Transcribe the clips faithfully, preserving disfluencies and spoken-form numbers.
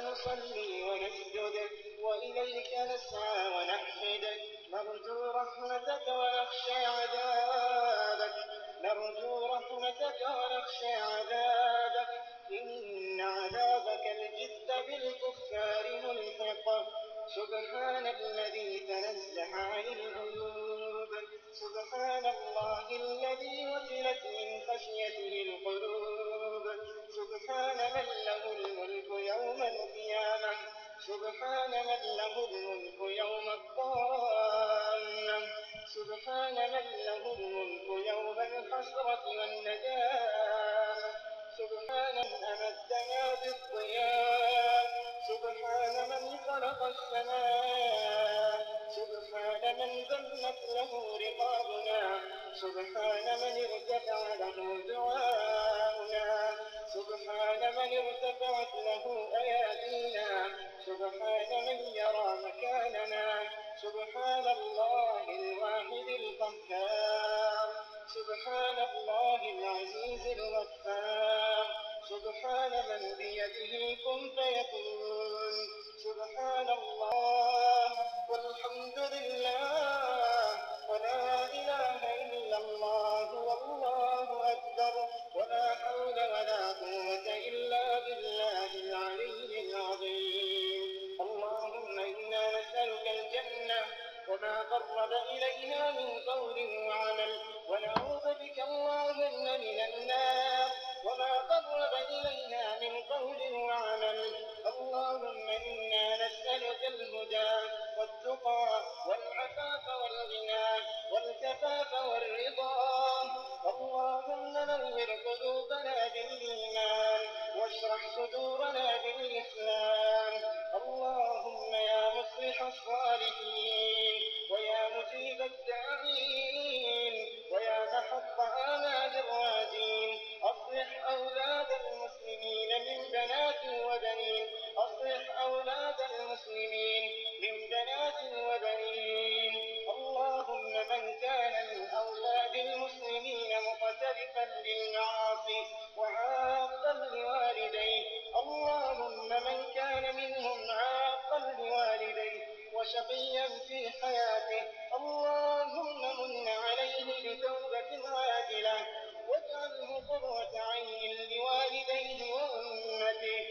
نصلي ونسجد وإليك نسعى ونحمدك نرجو رحمتك ونخشى عذابك نرجو رحمتك ونخشى عذابك إن عذابك الجد بالكفار ملحق سبحان الذي تنزه عن العيوب سبحان الله الذي وجلت من خشيته القلوب سبحان من له الملك يوم القيامة سبحان من له الملك يوم الطامة سبحان من له الملك يوم الحسرة والندامة سبحان من أمدنا بالضياء سبحان من خلق السماء سبحان من ذلت له رقابنا سبحان من ارتفع له دعاؤنا سبحان من ارتفعت له أيادينا سبحان من يرى مكاننا سبحان الله الواحد القهار سبحان الله العزيز الغفار سبحان من بيده كن فيكون سبحان الله والحمد لله ولا إله إلا الله والله أكبر ولا حول ولا قوة إلا بالله العلي العظيم اللهم إنا نسألك الجنة وما قرب إليها من قول وعمل ونعوذ بك اللهم من النار وما قرب إليها من قول وعمل اللهم إنا نسألك الهدى والتقى والعفاف والغنى والكفاف والرضا اللهم نور قلوبنا بالإيمان واشرح صدورنا بالإسلام اللهم يا مصلح الصالحين ويا مجيب الداعين ويا محط آمال الراجين أصلح أولاد المسلمين من بنات وبنين أصلح أولاد المسلمين من بنات وبنين اللهم من كان من أولاد المسلمين مقترفا بالمعاصي وعاقا لوالديه اللهم من كان منهم عاقا لوالديه وشقيا في حياته اللهم من عليه بتوبة عاجلة واجعله قرة عين لوالديه وأمته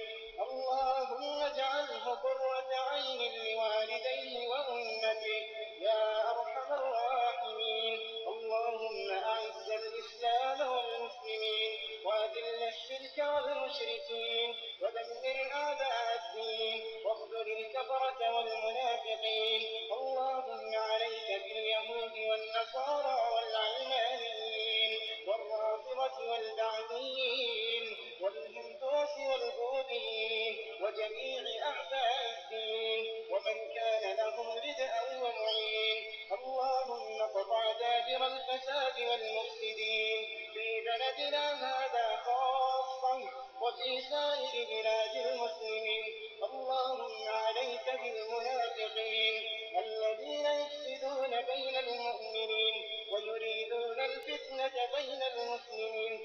اللهم اجعله قرة عين لوالديه وأمته يا أرحم الراحمين اللهم أعز الإسلام والمسلمين وأذل الشرك والمشركين ودمر أعداء الدين واخذل الكفرة والمنافقين اللهم عليك باليهود والنصارى والعلمانيين والرافضة والبعثيين والهندوس والبوذيين وجميع أعداء الدين ومن كان لهم ردءا ومعين اللهم اقطع دابر الفساد والمفسدين في بلدنا هذا خاصة وفي سائر بلاد المسلمين اللهم عليك بالمنافقين الذين يفسدون بين المؤمنين ويريدون الفتنة بين المسلمين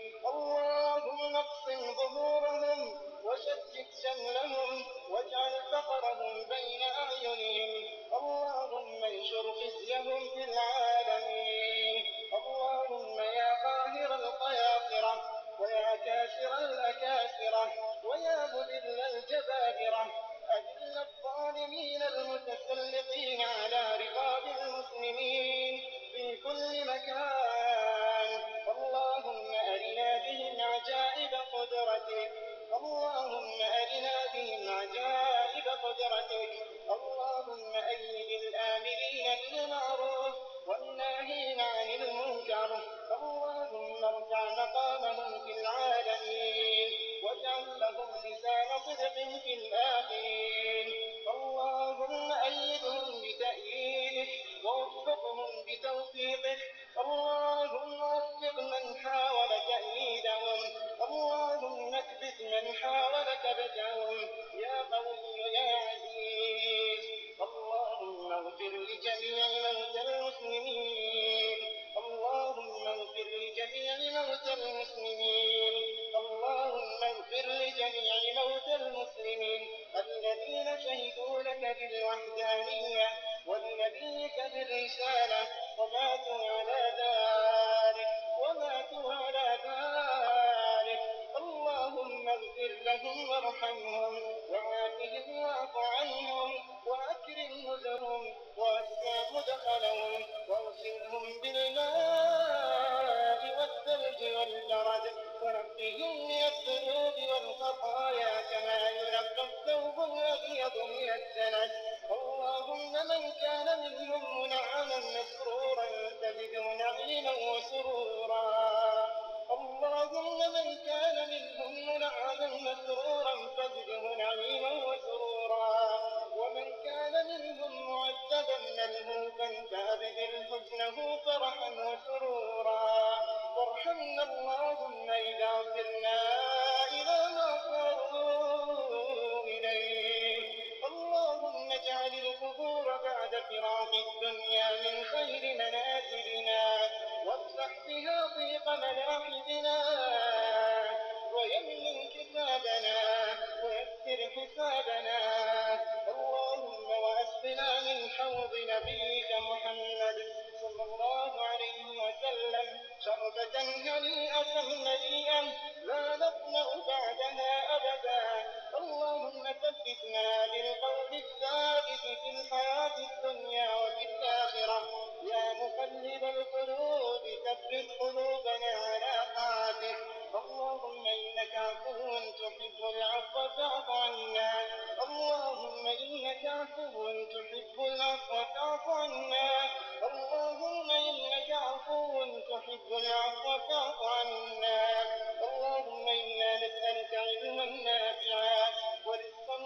اللهم اقسم ظهورهم وشتت شملهم واجعل فقرهم بين أعينهم اللهم انشر خزيهم في العالمين اللهم يا قاهر القياصرة ويا كاسر الأكاسرة ويا مذل الجبابرة أذل الظالمين المتسلطين على رقاب المسلمين في كل مكان اللهم أرنا وارحمهم وعافهم واعف عنهم وأكرم نزلهم ووسع مدخلهم واغسلهم بالماء والثلج والبرد ونقهم من الذنوب والخطايا كما ينقى الثوب الأبيض من الدنس. اللهم من كان منهم منعما مسرورا فزده نعيما وسرورا اللهم من كان منهم منعما مسرورا فزده نعيما وسرورا ومن كان منهم معذبا ملهوفا فأبدل حزنه فرحا وسرورا وارحمنا اللهم إذا صرنا إلى ما صاروا إليه. اللهم اجعل القبور بعد فراق الدنيا من خير منازلنا وافتح بها ضيق ملاحدنا ويمن كتابنا ويسر حسابنا. اللهم واسقنا من حوض نبيك محمد صلى الله عليه وسلم شربة هنيئة مريئة لا نظمأ بعدها أبدا. اللهم ثبتنا بالقول الثابت في الحياة الدنيا وفي الآخرة. يا مقلب القلوب ثبت قلوبنا على طاعتك. اللهم إنك عفو تحب العفو فاعف عنا. اللهم إنك عفو تحب العفو فاعف عنا. اللهم إنك عفو تحب العفو فاعف عنا. اللهم إنا نسألك علما نافعا ورزقا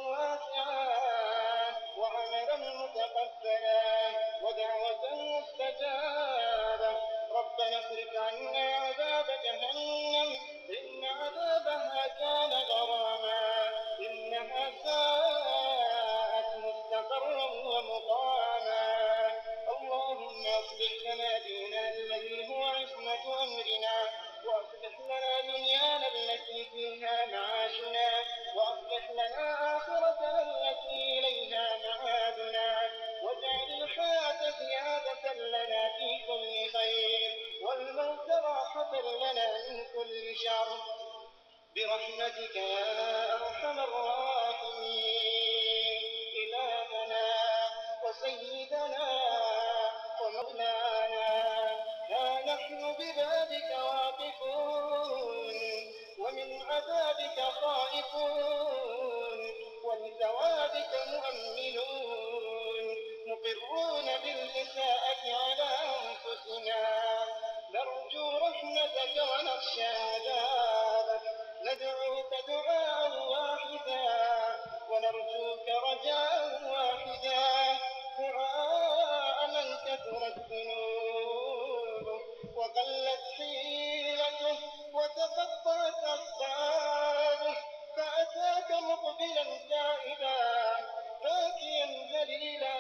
واسعا وعملا متقبلا ودعوة مستجابة. ربنا اصرف عنا عذاب جهنم إن عذابها كان غراما إنها ساءت مستقرا ومقاما. اللهم اصلح لنا ديننا الذي هو عصمة أمرنا وأصلح لنا دنيانا التي فيها معاشنا وأصلح لنا آخرتنا التي إليها معادنا واجعل الحياة زيادة لنا في كل خير والموت راحة لنا من كل شر برحمتك يا أرحم الراحمين. إلهنا وسيدنا ومولانا ها نحن ببابك واقفون ومن عذابك خائفون ولثوابك مؤمنون مقرون بالإساءة على أنفسنا نرجو رحمتك ونخشى عذابك. ندعوك دعاء واحدا ونرجوك رجاء واحدا دعاء من كثرت ذنوبه وقلت حيلته وتقطعت أسبابه فأتاك مقبلا تائبا باكيا ذليلا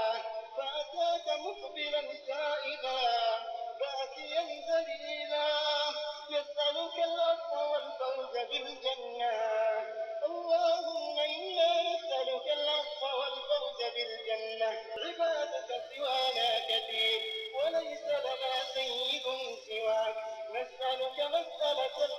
فأتاك مقبلا تائبا باكيا ذليلا يسألك العفو والفوز بالجنة. اللهم إنا نسألك العفو والفوز بالجنة. عبادك سوانا كثير وليس لنا سيد سواك. نسألك مسألة